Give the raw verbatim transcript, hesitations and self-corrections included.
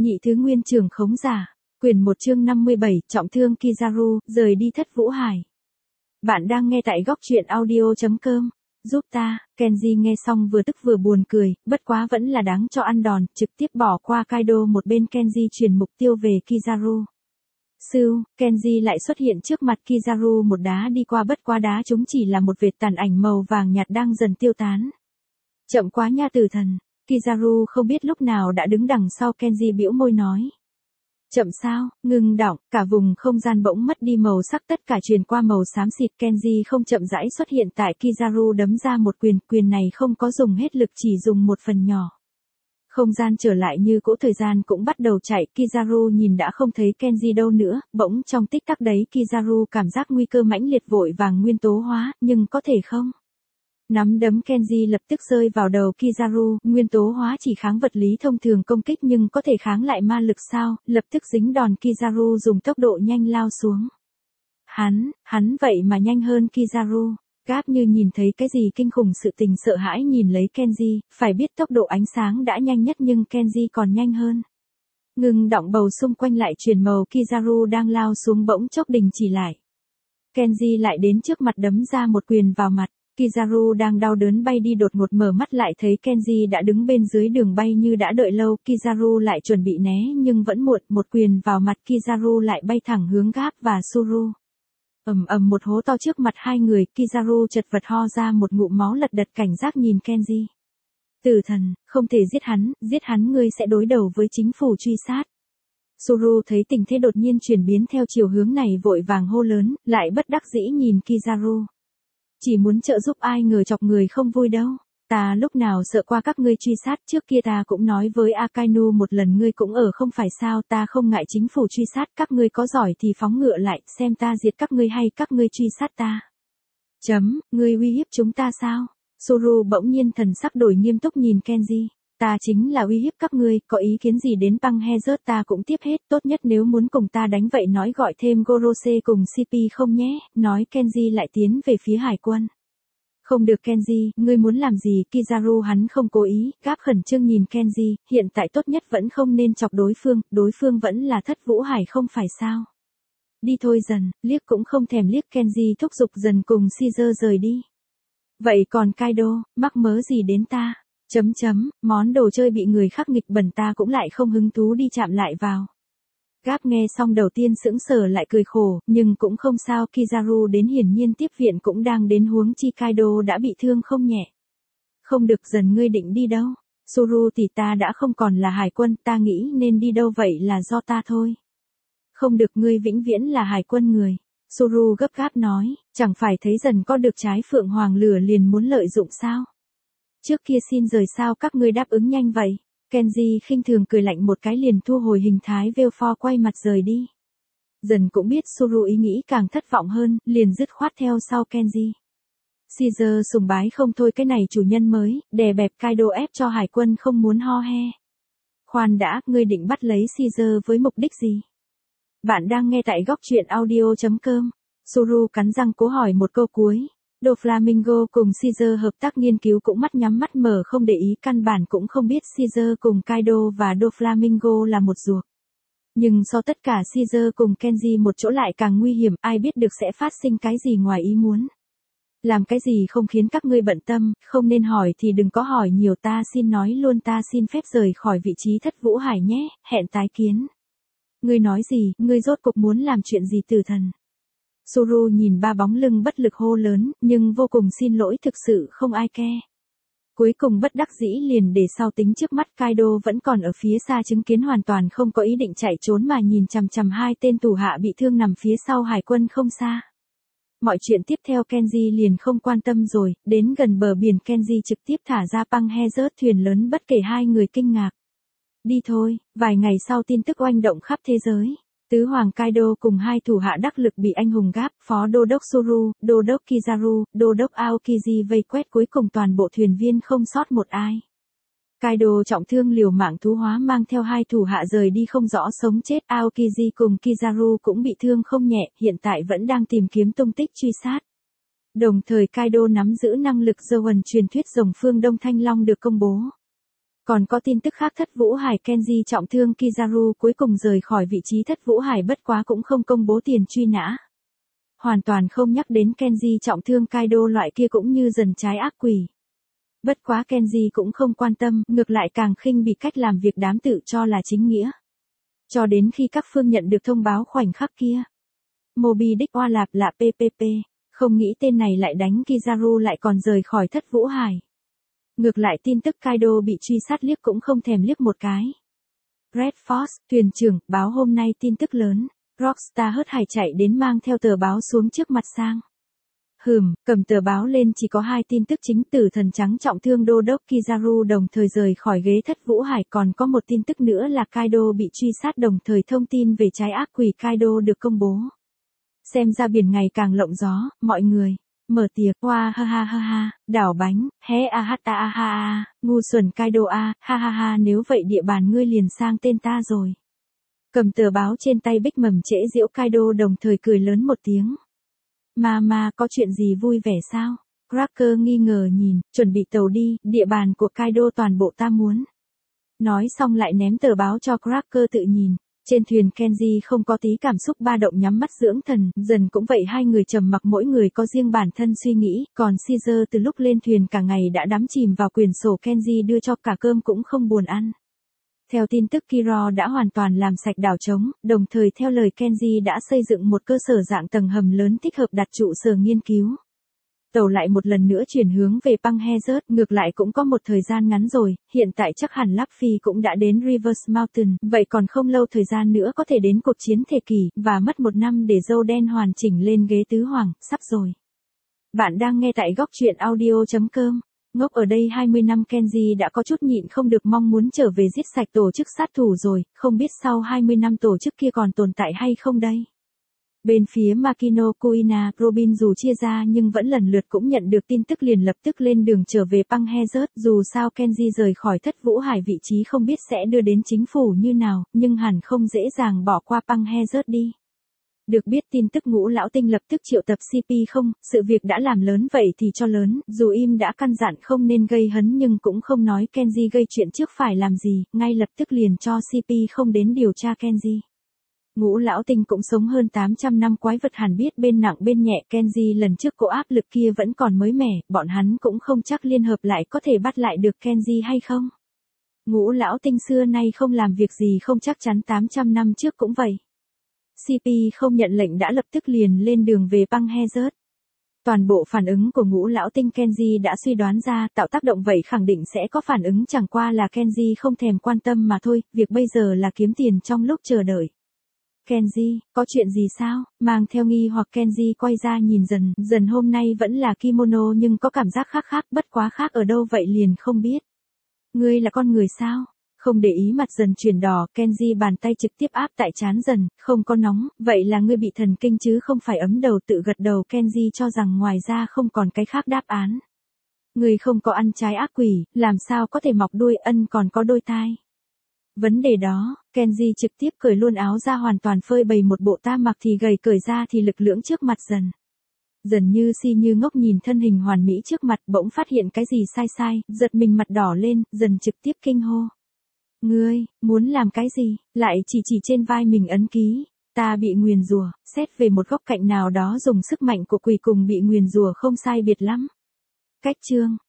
Nhị thứ nguyên trưởng khống giả. Quyển một chương năm mươi bảy, trọng thương Kizaru, rời đi Thất Vũ Hải. Bạn đang nghe tại góc truyện audio chấm com. Giúp ta, Kenji nghe xong vừa tức vừa buồn cười, bất quá vẫn là đáng cho ăn đòn, trực tiếp bỏ qua Kaido một bên. Kenji chuyển mục tiêu về Kizaru. Sưu, Kenji lại xuất hiện trước mặt Kizaru, một đá đi qua, bất quá đá chúng chỉ là một vệt tàn ảnh màu vàng nhạt đang dần tiêu tán. Chậm quá nha tử thần. Kizaru không biết lúc nào đã đứng đằng sau Kenji, bĩu môi nói. Chậm sao, ngừng đọng, cả vùng không gian bỗng mất đi màu sắc, tất cả truyền qua màu xám xịt. Kenji không chậm rãi xuất hiện tại Kizaru, đấm ra một quyền, quyền này không có dùng hết lực, chỉ dùng một phần nhỏ. Không gian trở lại như cũ, thời gian cũng bắt đầu chạy. Kizaru nhìn đã không thấy Kenji đâu nữa, bỗng trong tích tắc đấy Kizaru cảm giác nguy cơ mãnh liệt, vội vàng nguyên tố hóa, nhưng có thể không? Nắm đấm Kenji lập tức rơi vào đầu Kizaru, nguyên tố hóa chỉ kháng vật lý thông thường công kích nhưng có thể kháng lại ma lực sao? Lập tức dính đòn, Kizaru dùng tốc độ nhanh lao xuống. Hắn, hắn vậy mà nhanh hơn Kizaru. Gáp như nhìn thấy cái gì kinh khủng, sự tình sợ hãi nhìn lấy Kenji, phải biết tốc độ ánh sáng đã nhanh nhất nhưng Kenji còn nhanh hơn. Ngừng động, bầu xung quanh lại chuyển màu, Kizaru đang lao xuống bỗng chốc đình chỉ lại. Kenji lại đến trước mặt đấm ra một quyền vào mặt. Kizaru đang đau đớn bay đi, đột ngột mở mắt lại thấy Kenji đã đứng bên dưới đường bay như đã đợi lâu. Kizaru lại chuẩn bị né nhưng vẫn muộn, một quyền vào mặt Kizaru lại bay thẳng hướng Gáp và Suru. Ầm ầm, một hố to trước mặt hai người, Kizaru chật vật ho ra một ngụm máu, lật đật cảnh giác nhìn Kenji. Tử thần, không thể giết hắn, giết hắn ngươi sẽ đối đầu với chính phủ truy sát. Suru thấy tình thế đột nhiên chuyển biến theo chiều hướng này, vội vàng hô lớn, lại bất đắc dĩ nhìn Kizaru. Chỉ muốn trợ giúp, ai ngờ chọc người không vui đâu. Ta lúc nào sợ qua các ngươi truy sát, trước kia ta cũng nói với Akainu một lần, ngươi cũng ở không phải sao? Ta không ngại chính phủ truy sát, các ngươi có giỏi thì phóng ngựa lại, xem ta diệt các ngươi hay các ngươi truy sát ta. Chấm, ngươi uy hiếp chúng ta sao? Suru bỗng nhiên thần sắc đổi nghiêm túc nhìn Kenji. Ta chính là uy hiếp các ngươi, có ý kiến gì đến băng he rớt ta cũng tiếp hết, tốt nhất nếu muốn cùng ta đánh vậy nói gọi thêm Gorose cùng xê pê không nhé, nói Kenji lại tiến về phía hải quân. Không được Kenji, ngươi muốn làm gì? Kizaru hắn không cố ý. Gáp khẩn trương nhìn Kenji, hiện tại tốt nhất vẫn không nên chọc đối phương, đối phương vẫn là Thất Vũ Hải không phải sao? Đi thôi dần, liếc cũng không thèm liếc, Kenji thúc giục dần cùng Caesar rời đi. Vậy còn Kaido, mắc mớ gì đến ta? Chấm chấm, món đồ chơi bị người khác nghịch bẩn ta cũng lại không hứng thú đi chạm lại vào. Gáp nghe xong đầu tiên sững sờ lại cười khổ, nhưng cũng không sao, Kizaru đến hiển nhiên tiếp viện cũng đang đến, huống chi Kaido đã bị thương không nhẹ. Không được, dần ngươi định đi đâu? Suru thì ta đã không còn là hải quân, ta nghĩ nên đi đâu vậy là do ta thôi. Không được, ngươi vĩnh viễn là hải quân người. Suru gấp gáp nói, chẳng phải thấy dần có được trái phượng hoàng lửa liền muốn lợi dụng sao? Trước kia xin rời sao các ngươi đáp ứng nhanh vậy? Kenji khinh thường cười lạnh một cái liền thu hồi hình thái Velfor, quay mặt rời đi. Dần cũng biết Suru ý nghĩ càng thất vọng hơn, liền dứt khoát theo sau Kenji. Caesar sùng bái không thôi cái này chủ nhân mới, đè bẹp Kaido ép cho hải quân không muốn ho he. Khoan đã, ngươi định bắt lấy Caesar với mục đích gì? Bạn đang nghe tại góc truyện audio chấm com. Suru cắn răng cố hỏi một câu cuối. Doflamingo cùng Caesar hợp tác nghiên cứu cũng mắt nhắm mắt mở không để ý, căn bản cũng không biết Caesar cùng Kaido và Doflamingo là một ruột. Nhưng so tất cả Caesar cùng Kenji một chỗ lại càng nguy hiểm, ai biết được sẽ phát sinh cái gì ngoài ý muốn. Làm cái gì không khiến các ngươi bận tâm, không nên hỏi thì đừng có hỏi nhiều, ta xin nói luôn, ta xin phép rời khỏi vị trí Thất Vũ Hải nhé, hẹn tái kiến. Ngươi nói gì, ngươi rốt cục muốn làm chuyện gì tử thần? Suru nhìn ba bóng lưng bất lực hô lớn, nhưng vô cùng xin lỗi, thực sự không ai ke. Cuối cùng bất đắc dĩ liền để sau tính, trước mắt Kaido vẫn còn ở phía xa chứng kiến, hoàn toàn không có ý định chạy trốn mà nhìn chằm chằm hai tên thủ hạ bị thương nằm phía sau hải quân không xa. Mọi chuyện tiếp theo Kenji liền không quan tâm rồi, đến gần bờ biển Kenji trực tiếp thả ra băng he rớt thuyền lớn, bất kể hai người kinh ngạc. Đi thôi, vài ngày sau tin tức oanh động khắp thế giới. Tứ Hoàng Kaido cùng hai thủ hạ đắc lực bị anh hùng Gáp, Phó Đô đốc Suru, Đô đốc Kizaru, Đô đốc Aokiji vây quét, cuối cùng toàn bộ thuyền viên không sót một ai. Kaido trọng thương liều mạng thú hóa mang theo hai thủ hạ rời đi không rõ sống chết, Aokiji cùng Kizaru cũng bị thương không nhẹ, hiện tại vẫn đang tìm kiếm tung tích truy sát. Đồng thời Kaido nắm giữ năng lực Zoan truyền thuyết rồng phương Đông Thanh Long được công bố. Còn có tin tức khác, Thất Vũ Hải Kenji trọng thương Kizaru cuối cùng rời khỏi vị trí Thất Vũ Hải, bất quá cũng không công bố tiền truy nã. Hoàn toàn không nhắc đến Kenji trọng thương Kaido loại kia cũng như dần trái ác quỷ. Bất quá Kenji cũng không quan tâm, ngược lại càng khinh bị cách làm việc đám tự cho là chính nghĩa. Cho đến khi các phương nhận được thông báo khoảnh khắc kia. Moby Dick oa lạp là pê pê pê, không nghĩ tên này lại đánh Kizaru lại còn rời khỏi Thất Vũ Hải. Ngược lại tin tức Kaido bị truy sát liếc cũng không thèm liếc một cái. Red Force, thuyền trưởng, báo hôm nay tin tức lớn. Rockstar hớt hải chạy đến mang theo tờ báo xuống trước mặt sang. Hừm, cầm tờ báo lên chỉ có hai tin tức chính, Tử Thần Trắng trọng thương đô đốc Kizaru đồng thời rời khỏi ghế Thất Vũ Hải, còn có một tin tức nữa là Kaido bị truy sát, đồng thời thông tin về trái ác quỷ Kaido được công bố. Xem ra biển ngày càng lộng gió, mọi người. Mở tiệc, hoa ha ha ha ha, đảo bánh, hé a ha ta a ha a, ngu xuẩn Kaido a, ha ha ha, nếu vậy địa bàn ngươi liền sang tên ta rồi. Cầm tờ báo trên tay Bích mầm trễ giễu Kaido đồng thời cười lớn một tiếng. Mama, có chuyện gì vui vẻ sao? Cracker nghi ngờ nhìn, chuẩn bị tàu đi, địa bàn của Kaido toàn bộ ta muốn. Nói xong lại ném tờ báo cho Cracker tự nhìn. Trên thuyền Kenji không có tí cảm xúc ba động nhắm mắt dưỡng thần, dần cũng vậy, hai người trầm mặc mỗi người có riêng bản thân suy nghĩ, còn Caesar từ lúc lên thuyền cả ngày đã đắm chìm vào quyển sổ Kenji đưa cho, cả cơm cũng không buồn ăn. Theo tin tức Kiro đã hoàn toàn làm sạch đảo trống, đồng thời theo lời Kenji đã xây dựng một cơ sở dạng tầng hầm lớn thích hợp đặt trụ sở nghiên cứu. Tàu lại một lần nữa chuyển hướng về Panghazert, ngược lại cũng có một thời gian ngắn rồi, hiện tại chắc hẳn Luffy cũng đã đến Rivers Mountain, vậy còn không lâu thời gian nữa có thể đến cuộc chiến thế kỷ, và mất một năm để dâu đen hoàn chỉnh lên ghế tứ hoàng, sắp rồi. Bạn đang nghe tại góc truyện audio chấm com. Ngốc ở đây hai mươi năm Kenji đã có chút nhịn không được mong muốn trở về giết sạch tổ chức sát thủ rồi, không biết sau hai mươi năm tổ chức kia còn tồn tại hay không đây. Bên phía Makino Kuina, Robin dù chia ra nhưng vẫn lần lượt cũng nhận được tin tức liền lập tức lên đường trở về Panghazert, dù sao Kenji rời khỏi Thất Vũ Hải vị trí không biết sẽ đưa đến chính phủ như nào, nhưng hẳn không dễ dàng bỏ qua Panghazert đi. Được biết tin tức Ngũ Lão Tinh lập tức triệu tập xê pê không, sự việc đã làm lớn vậy thì cho lớn, dù im đã căn dặn không nên gây hấn nhưng cũng không nói Kenji gây chuyện trước phải làm gì, ngay lập tức liền cho xê pê không đến điều tra Kenji. Ngũ Lão Tinh cũng sống hơn tám trăm năm, quái vật hẳn biết bên nặng bên nhẹ, Kenji lần trước có áp lực kia vẫn còn mới mẻ, bọn hắn cũng không chắc liên hợp lại có thể bắt lại được Kenji hay không. Ngũ Lão Tinh xưa nay không làm việc gì không chắc chắn, tám trăm năm trước cũng vậy. xê pê không nhận lệnh đã lập tức liền lên đường về Panghazert. Toàn bộ phản ứng của Ngũ Lão Tinh Kenji đã suy đoán ra, tạo tác động vậy khẳng định sẽ có phản ứng, chẳng qua là Kenji không thèm quan tâm mà thôi, việc bây giờ là kiếm tiền trong lúc chờ đợi. Kenji, có chuyện gì sao? Mang theo nghi hoặc Kenji quay ra nhìn dần, dần hôm nay vẫn là kimono nhưng có cảm giác khác khác, bất quá khác ở đâu vậy liền không biết. Ngươi là con người sao? Không để ý mặt dần chuyển đỏ, Kenji bàn tay trực tiếp áp tại trán dần, không có nóng, vậy là ngươi bị thần kinh chứ không phải ấm đầu, tự gật đầu. Kenji cho rằng ngoài ra không còn cái khác đáp án. Ngươi không có ăn trái ác quỷ, làm sao có thể mọc đuôi, ân còn có đôi tai. Vấn đề đó, Kenji trực tiếp cởi luôn áo ra, hoàn toàn phơi bày một bộ ta mặc thì gầy, cởi ra thì lực lưỡng trước mặt dần. Dần như si như ngốc nhìn thân hình hoàn mỹ trước mặt, bỗng phát hiện cái gì sai sai, giật mình mặt đỏ lên, dần trực tiếp kinh hô. Ngươi, muốn làm cái gì? Lại chỉ chỉ trên vai mình ấn ký. Ta bị nguyền rủa, xét về một góc cạnh nào đó dùng sức mạnh của quỷ cùng bị nguyền rủa không sai biệt lắm. Cách chương,